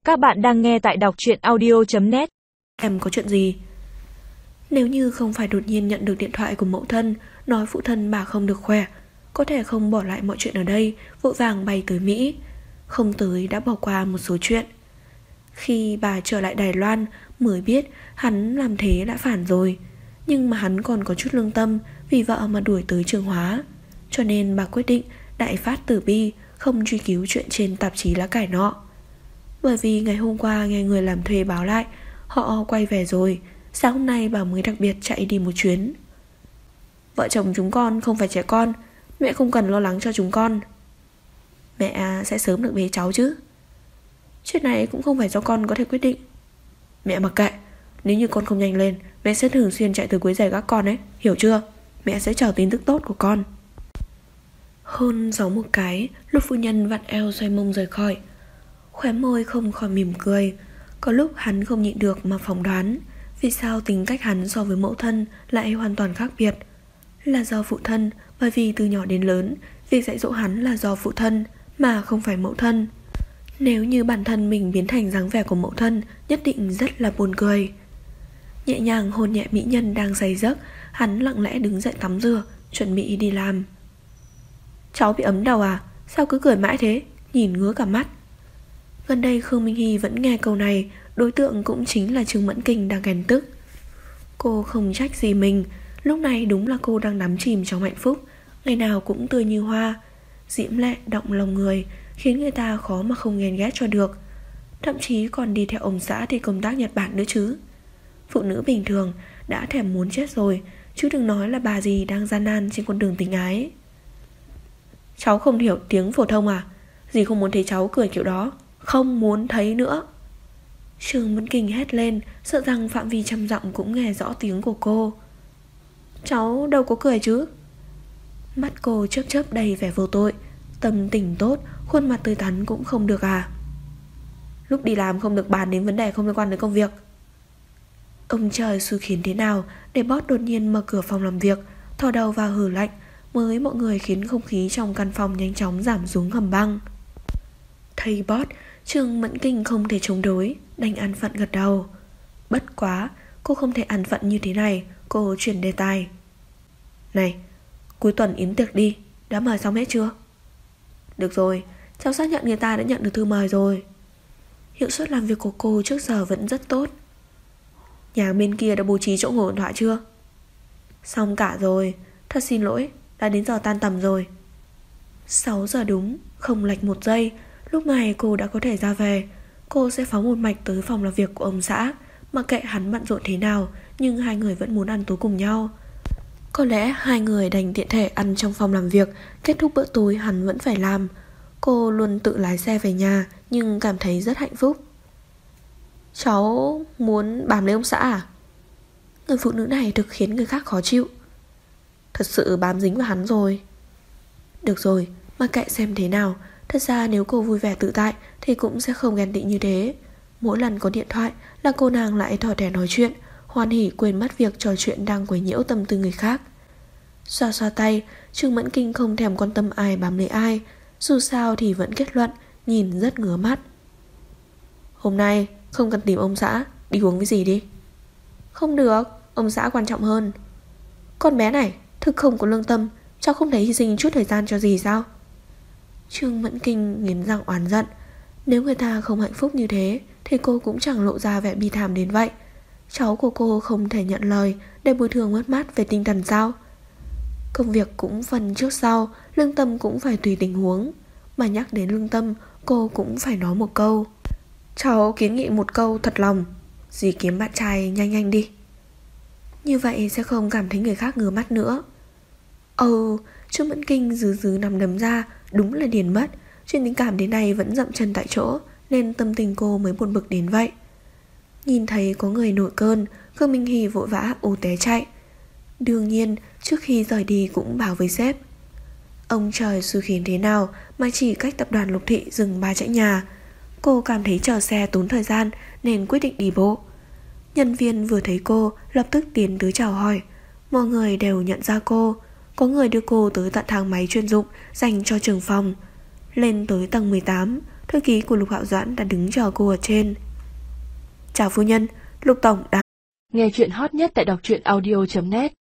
Các bạn đang nghe tại đọc truyện audio.net. Em có chuyện gì? Nếu như không phải đột nhiên nhận được điện thoại của mẫu thân nói phụ thân bà không được khỏe, có thể không bỏ lại mọi chuyện ở đây, vội vàng bay tới Mỹ. Không tới đã bỏ qua một số chuyện. Khi bà trở lại Đài Loan mới biết hắn làm thế đã phản rồi. Nhưng mà hắn còn có chút lương tâm vì vợ mà đuổi tới Trường Hóa. Cho nên bà quyết định đại phát tử bi, không truy cứu chuyện trên tạp chí lá cải nọ. Bởi vì ngày hôm qua nghe người làm thuê báo lại họ quay về rồi, sáng hôm nay bà mới đặc biệt chạy đi một chuyến. Vợ chồng chúng con không phải trẻ con, mẹ không cần lo lắng cho chúng con. Mẹ sẽ sớm được bế cháu chứ. Chuyện này cũng không phải do con có thể quyết định. Mẹ mặc kệ, nếu như con không nhanh lên, mẹ sẽ thường xuyên chạy tới quấy rầy các con ấy, hiểu chưa? Mẹ sẽ chờ tin tức tốt của con. Hôn gió một cái, lúc phu nhân vặn eo xoay mông rời khỏi. Khóe môi không khỏi mỉm cười. Có lúc hắn không nhịn được mà phỏng đoán vì sao tính cách hắn so với mẫu thân lại hoàn toàn khác biệt. Là do phụ thân, bởi vì từ nhỏ đến lớn việc dạy dỗ hắn là do phụ thân mà không phải mẫu thân. Nếu như bản thân mình biến thành dáng vẻ của mẫu thân, nhất định rất là buồn cười. Nhẹ nhàng hôn nhẹ mỹ nhân đang say giấc, hắn lặng lẽ đứng dậy tắm rửa, chuẩn bị đi làm. Cháu bị ấm đầu à? Sao cứ cười mãi thế? Nhìn ngứa cả mắt. Gần đây Khương Minh Hy vẫn nghe câu này, đối tượng cũng chính là Trương Mẫn Kinh đang ghen tức. Cô không trách gì mình, lúc này đúng là cô đang đắm chìm trong hạnh phúc, ngày nào cũng tươi như hoa, diễm lệ động lòng người, khiến người ta khó mà không ghen ghét cho được. Thậm chí còn đi theo ông xã đi công tác Nhật Bản nữa chứ. Phụ nữ bình thường đã thèm muốn chết rồi, chứ đừng nói là bà gì đang gian nan trên con đường tình ái. Cháu không hiểu tiếng phổ thông à? Dì không muốn thấy cháu cười kiểu đó. Không muốn thấy nữa. Trương Mẫn Kinh hét lên, sợ rằng phạm vi trăm dặm cũng nghe rõ tiếng của cô. Cháu đâu có cười chứ. Mắt cô chớp chớp đầy vẻ vô tội. Tâm tình tốt, khuôn mặt tươi tắn cũng không được à? Lúc đi làm không được bàn đến vấn đề không liên quan đến công việc. Ông trời xui khiến thế nào để boss đột nhiên mở cửa phòng làm việc, thò đầu vào hử lạnh, mới mọi người khiến không khí trong căn phòng nhanh chóng giảm xuống hầm băng. Thấy boss, Trương Mẫn Kinh không thể chống đối, đành ăn phận gật đầu. Bất quá, cô không thể ăn phận như thế này. Cô chuyển đề tài. Này, cuối tuần yến tiệc đi, đã mời xong hết chưa? Được rồi, cháu xác nhận người ta đã nhận được thư mời rồi. Hiệu suất làm việc của cô trước giờ vẫn rất tốt. Nhà bên kia đã bố trí chỗ ngồi ổn thỏa chưa? Xong cả rồi, thật xin lỗi, đã đến giờ tan tầm rồi. 6 giờ đúng, không lệch một giây. Lúc này cô đã có thể ra về. Cô sẽ phóng một mạch tới phòng làm việc của ông xã. Mặc kệ hắn bận rộn thế nào, nhưng hai người vẫn muốn ăn tối cùng nhau. Có lẽ hai người đành tiện thể ăn trong phòng làm việc. Kết thúc bữa tối hắn vẫn phải làm. Cô luôn tự lái xe về nhà, nhưng cảm thấy rất hạnh phúc. Cháu muốn bám lấy ông xã à? Người phụ nữ này thực khiến người khác khó chịu. Thật sự bám dính vào hắn rồi. Được rồi, mặc kệ xem thế nào. Thật ra nếu cô vui vẻ tự tại thì cũng sẽ không ghen tị như thế. Mỗi lần có điện thoại là cô nàng lại thỏ thẻ nói chuyện, hoan hỉ quên mất việc trò chuyện đang quấy nhiễu tâm tư người khác. Xoa xoa tay, Trương Mẫn Kinh không thèm quan tâm ai bám lấy ai. Dù sao thì vẫn kết luận, nhìn rất ngứa mắt. Hôm nay không cần tìm ông xã, đi uống với gì đi. Không được, ông xã quan trọng hơn. Con bé này thực không có lương tâm, cháu không thấy hy sinh chút thời gian cho gì sao? Trương Mẫn Kinh nghiến răng oán giận. Nếu người ta không hạnh phúc như thế thì cô cũng chẳng lộ ra vẻ bi thảm đến vậy. Cháu của cô không thể nhận lời để bồi thường mất mát về tinh thần sao? Công việc cũng phần trước sau, lương tâm cũng phải tùy tình huống. Mà nhắc đến lương tâm, cô cũng phải nói một câu. Cháu kiến nghị một câu thật lòng, dì kiếm bạn trai nhanh nhanh đi. Như vậy sẽ không cảm thấy người khác ngứa mắt nữa. Trương Mẫn Kinh dứ nằm đấm ra. Đúng là điền mất. Chuyện tình cảm đến nay vẫn dậm chân tại chỗ, nên tâm tình cô mới buồn bực đến vậy. Nhìn thấy có người nổi cơn, Khương Minh Hy vội vã ù té chạy. Đương nhiên trước khi rời đi cũng bảo với sếp. Ông trời xui khiến thế nào mà chỉ cách tập đoàn Lục Thị dừng 3 dãy nhà. Cô cảm thấy chờ xe tốn thời gian nên quyết định đi bộ. Nhân viên vừa thấy cô lập tức tiến tới chào hỏi. Mọi người đều nhận ra cô. Có người đưa cô tới tận thang máy chuyên dụng dành cho trưởng phòng. Lên tới tầng 18, Thư ký của Lục Hạo Doãn đã đứng chờ cô ở trên. Chào phu nhân, Lục tổng đã... Nghe chuyện hot nhất tại đọc truyện audio.net.